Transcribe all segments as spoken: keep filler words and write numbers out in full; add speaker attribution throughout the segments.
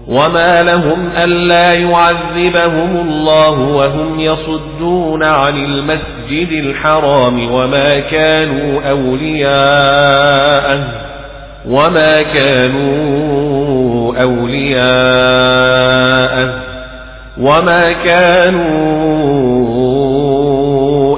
Speaker 1: وما لهم ألا يعذبهم الله وهم يصدون عن المسجد الحرام وما كانوا أولياءه وما كانوا أولياءه وما كانوا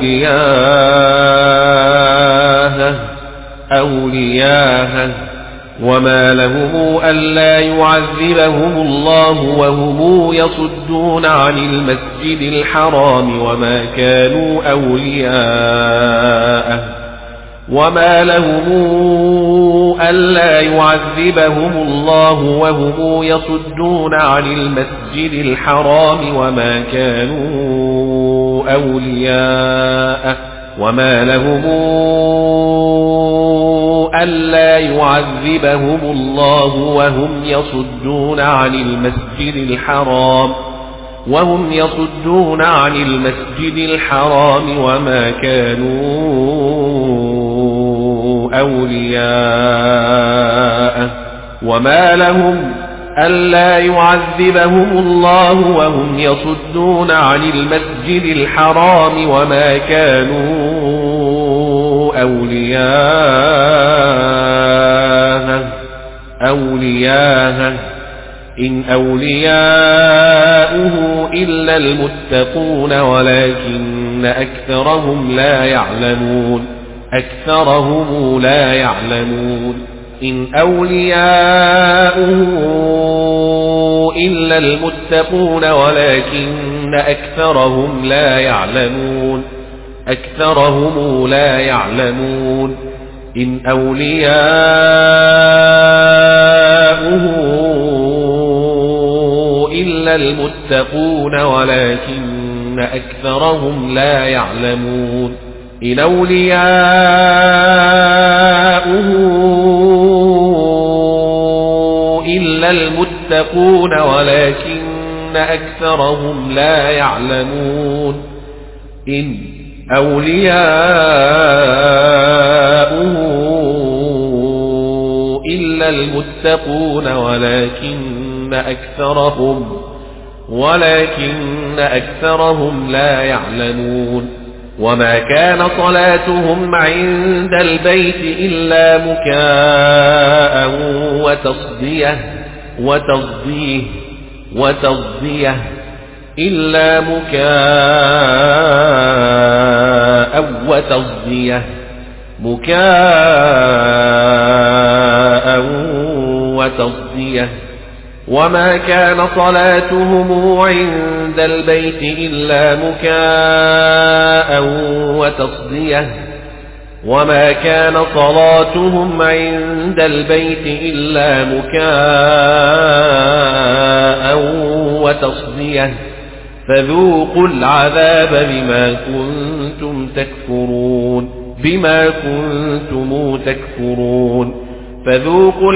Speaker 1: أولياءه أولياءه وما لهم ألا يعذبهم الله وهم يصدون عن المسجد الحرام وما كانوا أولياءه وما لهم ألا يعذبهم الله وهم يصدون عن المسجد الحرام وما كانوا أولياءه وما لهم ألا يعذبهم الله وهم يصدون عن المسجد الحرام وهم يصدون عن المسجد الحرام وما كانوا أولياءه وما لهم ألا يعذبهم الله وهم يصدون عن المسجد الحرام وما كانوا أولياءه أولياءه إن أولياؤه إلا المتقون ولكن أكثرهم لا يعلمون أكثرهم لا يعلمون إن أولياؤه إلا المتقون ولكن أكثرهم لا يعلمون أكثرهم لا يعلمون إن أولياؤه إلا المتقون ولكن أكثرهم لا يعلمون إن أولياؤه إلا المتقون ولكن أكثرهم لا يعلمون إن أولياؤه إلا المتقون ولكن أكثرهم ولكن أكثرهم لا يعلمون وما كان صلاتهم عند البيت إلا مكاء وتصدية وتصديه وتصديه إلا مكاء وتصديه مكاء وتصديه وما كان صلاتهم عند البيت إلا مكاء وتصديه وما كان صلاتهم عند البيت إلا مكاء وتصديه فذوقوا العذاب بما كنتم تكفرون بما كنتم تكفرون فذوقوا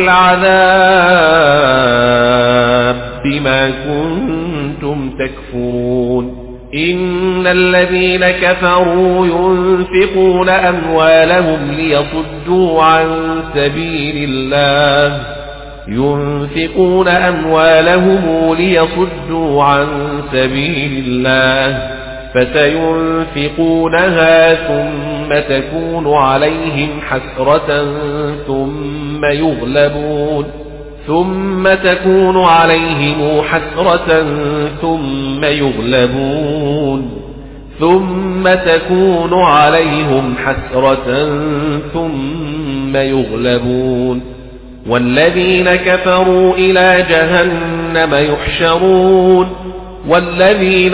Speaker 1: العذاب بما كنتم تكفرون إن الذين كفروا ينفقون أموالهم ليصدوا عن سبيل الله ينفقون أموالهم ليصدوا عن سبيل الله فسينفقونها ثم تكون عليهم حسرة ثم يغلبون ثم تكون عليهم حسرة ثم يغلبون ثم تكون عليهم حسرة ثم يغلبون والذين كفروا إلى جهنم يحشرون والذين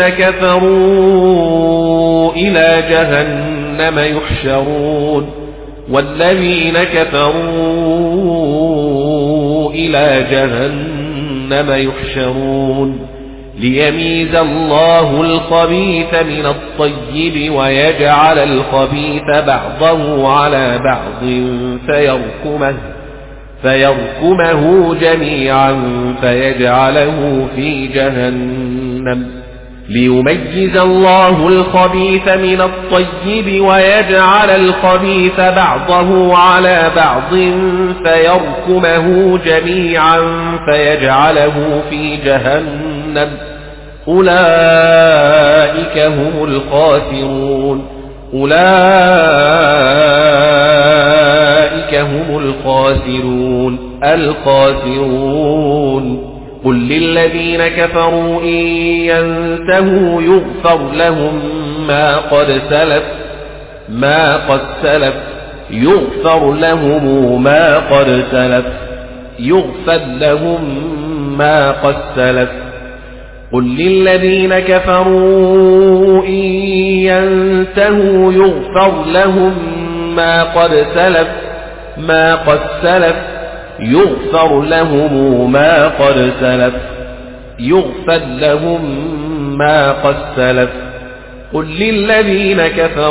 Speaker 1: كفروا إلى جهنم يحشرون والذين كفروا إلى جهنم يحشرون ليميز الله الخبيث من الطيب ويجعل الخبيث بعضه على بعض فيركمه فيركمه جميعا فيجعله في جهنم ليميز الله الخبيث من الطيب ويجعل الخبيث بعضه على بعض فيركمه جميعا فيجعله في جهنم أولئك هم الخاسرون أولئك هم الخاسرون الخاسرون قل للذين كفروا إن ينتهوا يغفر لهم ما قد سلف ما قد سلف يغفر لهم ما قد سلف يغفر لهم ما قد سلف قل للذين كفروا إن ينتهوا يغفر لهم ما قد سلف ما قد سلف يغفر لهم ما قد سلف يغفر لهم ما قد سلف قل للذين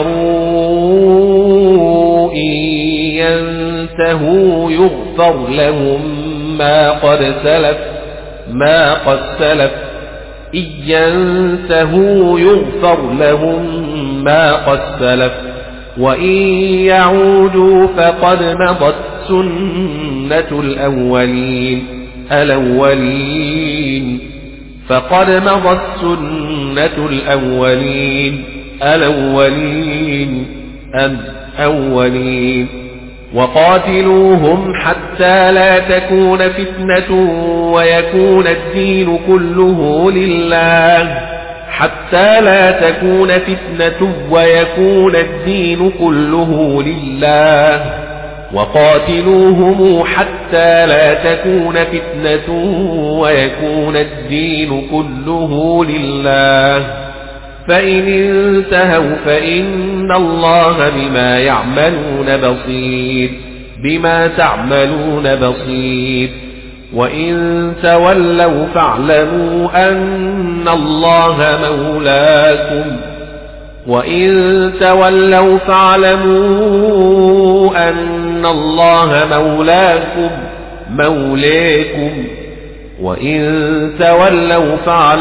Speaker 1: كفروا إن ينتهوا يغفر لهم ما قد سلف ما قد سلف إن ينتهوا يغفر لهم ما قد سلف وإن يعودوا فقد مضت سنة الأولين الأولين فقد مضت سنة الأولين الأولين الأولين وقاتلوهم حتى لا تكون فتنة ويكون الدين كله لله حتى لا تكون فتنة ويكون الدين كله لله وقاتلوهم حتى لا تكون فتنة ويكون الدين كله لله فإن انتهوا فإن الله بما يعملون بصير بما تعملون بصير وإن تولوا فاعلموا أن الله مولاكم وإن تولوا فاعلموا أن الله مولاكم مولاكم وإن تولوا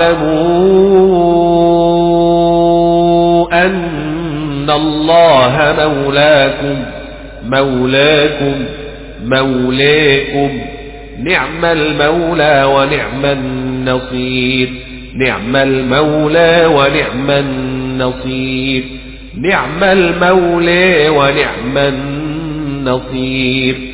Speaker 1: فاعلموا أن الله مولاكم مولاكم مولاكم نعم المولى ونعم النصير نعم المولى ونعم النصير نعم المولى ونعم النصير